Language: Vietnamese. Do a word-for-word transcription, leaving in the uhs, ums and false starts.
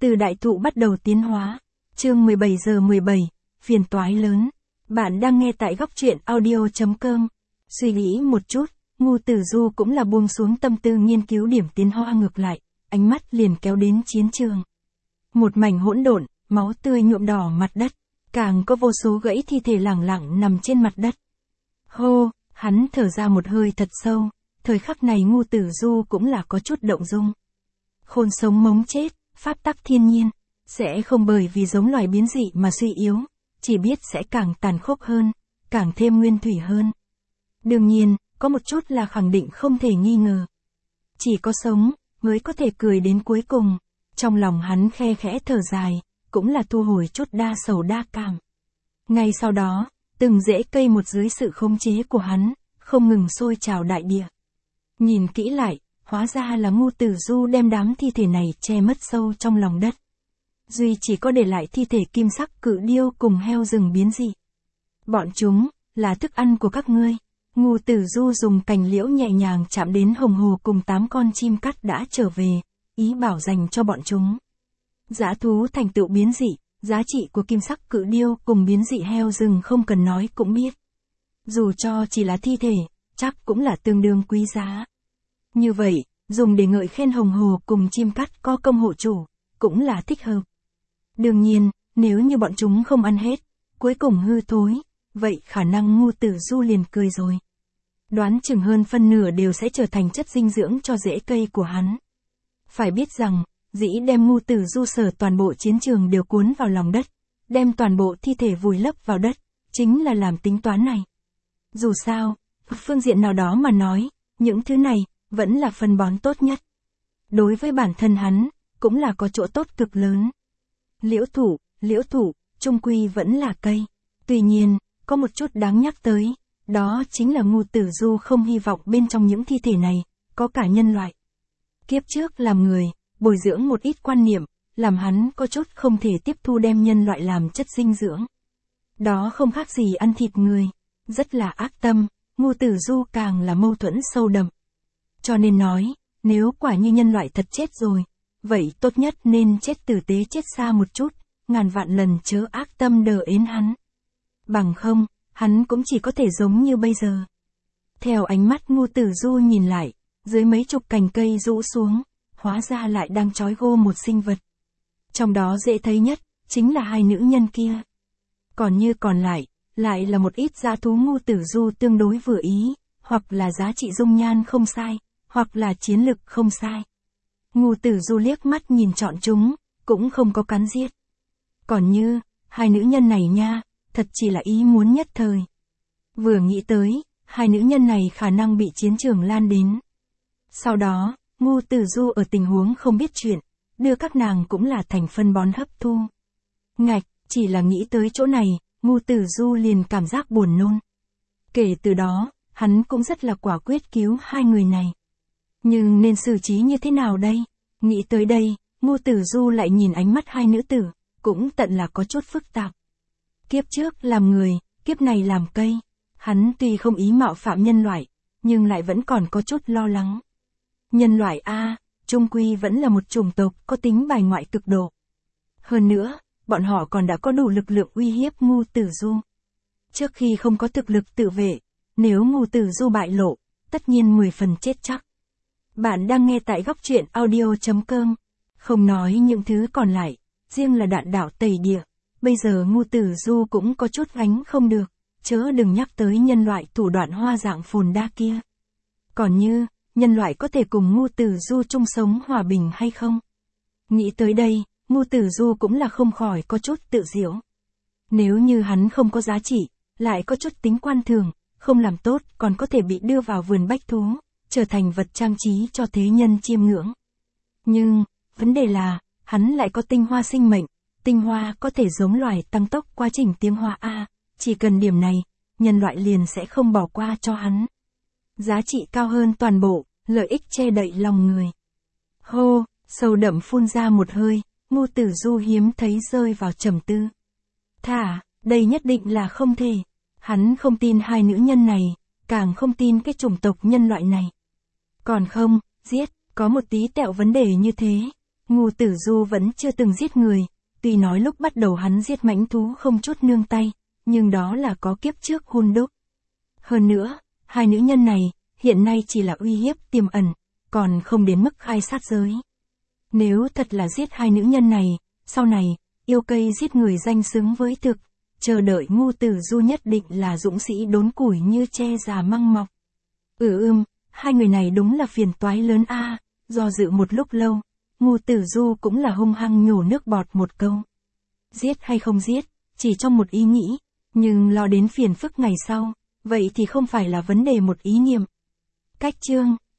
Từ đại thụ bắt đầu tiến hóa. Chương mười bảy giờ mười bảy, phiền toái lớn. Bạn đang nghe tại góc truyện audio chấm com. Suy nghĩ một chút, Ngưu Tử Du cũng là buông xuống tâm tư nghiên cứu điểm tiến hóa ngược lại, ánh mắt liền kéo đến chiến trường. Một mảnh hỗn độn, máu tươi nhuộm đỏ mặt đất, càng có vô số gãy thi thể lẳng lặng nằm trên mặt đất. Hô, hắn thở ra một hơi thật sâu, thời khắc này Ngưu Tử Du cũng là có chút động dung. Khôn sống mống chết, pháp tắc thiên nhiên, sẽ không bởi vì giống loài biến dị mà suy yếu, chỉ biết sẽ càng tàn khốc hơn, càng thêm nguyên thủy hơn. Đương nhiên, có một chút là khẳng định không thể nghi ngờ. Chỉ có sống, mới có thể cười đến cuối cùng. Trong lòng hắn khe khẽ thở dài, cũng là thu hồi chút đa sầu đa cảm. Ngay sau đó, từng rễ cây một dưới sự khống chế của hắn, không ngừng sôi trào đại địa. Nhìn kỹ lại, hóa ra là Ngưu Tử Du đem đám thi thể này che mất sâu trong lòng đất. Duy chỉ có để lại thi thể kim sắc cự điêu cùng heo rừng biến dị. Bọn chúng, là thức ăn của các ngươi. Ngưu Tử Du dùng cành liễu nhẹ nhàng chạm đến hồng hồ cùng tám con chim cắt đã trở về, ý bảo dành cho bọn chúng. Dã thú thành tựu biến dị, giá trị của kim sắc cự điêu cùng biến dị heo rừng không cần nói cũng biết. Dù cho chỉ là thi thể, chắc cũng là tương đương quý giá. Như vậy, dùng để ngợi khen hồng hồ cùng chim cắt có công hộ chủ, cũng là thích hợp. Đương nhiên, nếu như bọn chúng không ăn hết, cuối cùng hư thối, vậy khả năng Ngưu Tử Du liền cười rồi. Đoán chừng hơn phân nửa đều sẽ trở thành chất dinh dưỡng cho rễ cây của hắn. Phải biết rằng, dĩ đem Ngưu Tử Du sở toàn bộ chiến trường đều cuốn vào lòng đất, đem toàn bộ thi thể vùi lấp vào đất, chính là làm tính toán này. Dù sao, phương diện nào đó mà nói, những thứ này, vẫn là phân bón tốt nhất. Đối với bản thân hắn, cũng là có chỗ tốt cực lớn. Liễu thụ, liễu thụ, chung quy vẫn là cây. Tuy nhiên, có một chút đáng nhắc tới, đó chính là Ngưu Tử Du không hy vọng bên trong những thi thể này, có cả nhân loại. Kiếp trước làm người, bồi dưỡng một ít quan niệm, làm hắn có chút không thể tiếp thu đem nhân loại làm chất dinh dưỡng. Đó không khác gì ăn thịt người, rất là ác tâm, Ngưu Tử Du càng là mâu thuẫn sâu đậm. Cho nên nói, nếu quả như nhân loại thật chết rồi, vậy tốt nhất nên chết tử tế chết xa một chút, ngàn vạn lần chớ ác tâm đờ ến hắn. Bằng không, hắn cũng chỉ có thể giống như bây giờ. Theo ánh mắt Ngưu Tử Du nhìn lại, dưới mấy chục cành cây rũ xuống, hóa ra lại đang trói gô một sinh vật. Trong đó dễ thấy nhất, chính là hai nữ nhân kia. Còn như còn lại, lại là một ít dã thú Ngưu Tử Du tương đối vừa ý, hoặc là giá trị dung nhan không sai, hoặc là chiến lực không sai. Ngưu Tử Du liếc mắt nhìn chọn chúng, cũng không có cắn giết. Còn như, hai nữ nhân này nha, thật chỉ là ý muốn nhất thời. Vừa nghĩ tới, hai nữ nhân này khả năng bị chiến trường lan đến. Sau đó, Ngưu Tử Du ở tình huống không biết chuyện, đưa các nàng cũng là thành phân bón hấp thu. Ngạch, chỉ là nghĩ tới chỗ này, Ngưu Tử Du liền cảm giác buồn nôn. Kể từ đó, hắn cũng rất là quả quyết cứu hai người này. Nhưng nên xử trí như thế nào đây? Nghĩ tới đây, Ngưu Tử Du lại nhìn ánh mắt hai nữ tử, cũng tận là có chút phức tạp. Kiếp trước làm người, kiếp này làm cây. Hắn tuy không ý mạo phạm nhân loại, nhưng lại vẫn còn có chút lo lắng. Nhân loại A, chung quy vẫn là một chủng tộc có tính bài ngoại cực độ. Hơn nữa, bọn họ còn đã có đủ lực lượng uy hiếp Ngưu Tử Du. Trước khi không có thực lực tự vệ, nếu Ngưu Tử Du bại lộ, tất nhiên mười phần chết chắc. Bạn đang nghe tại góc truyện audio chấm com. Không nói những thứ còn lại, riêng là đạn đạo tẩy địa. Bây giờ Ngưu Tử Du cũng có chút gánh không được, chớ đừng nhắc tới nhân loại thủ đoạn hoa dạng phồn đa kia. Còn như, nhân loại có thể cùng Ngưu Tử Du chung sống hòa bình hay không? Nghĩ tới đây, Ngưu Tử Du cũng là không khỏi có chút tự giễu. Nếu như hắn không có giá trị, lại có chút tính quan thường, không làm tốt còn có thể bị đưa vào vườn bách thú, trở thành vật trang trí cho thế nhân chiêm ngưỡng. Nhưng, vấn đề là, hắn lại có tinh hoa sinh mệnh, tinh hoa có thể giống loài tăng tốc quá trình tiến hóa A, chỉ cần điểm này, nhân loại liền sẽ không bỏ qua cho hắn. Giá trị cao hơn toàn bộ, lợi ích che đậy lòng người. Hô, sâu đậm phun ra một hơi, Ngưu Tử Du hiếm thấy rơi vào trầm tư. Thả, đây nhất định là không thể. Hắn không tin hai nữ nhân này, càng không tin cái chủng tộc nhân loại này. Còn không, giết, có một tí tẹo vấn đề như thế. Ngưu Tử Du vẫn chưa từng giết người, tuy nói lúc bắt đầu hắn giết mãnh thú không chút nương tay, nhưng đó là có kiếp trước hun đúc. Hơn nữa, hai nữ nhân này, hiện nay chỉ là uy hiếp tiềm ẩn, còn không đến mức khai sát giới. Nếu thật là giết hai nữ nhân này, sau này, yêu cây giết người danh xứng với thực, chờ đợi Ngưu Tử Du nhất định là dũng sĩ đốn củi như tre già măng mọc. Ừ ưm, hai người này đúng là phiền toái lớn a. Do dự một lúc lâu, Ngưu Tử Du cũng là hung hăng nhổ nước bọt một câu. Giết hay không giết, chỉ trong một ý nghĩ, nhưng lo đến phiền phức ngày sau, vậy thì không phải là vấn đề một ý niệm. Cách chương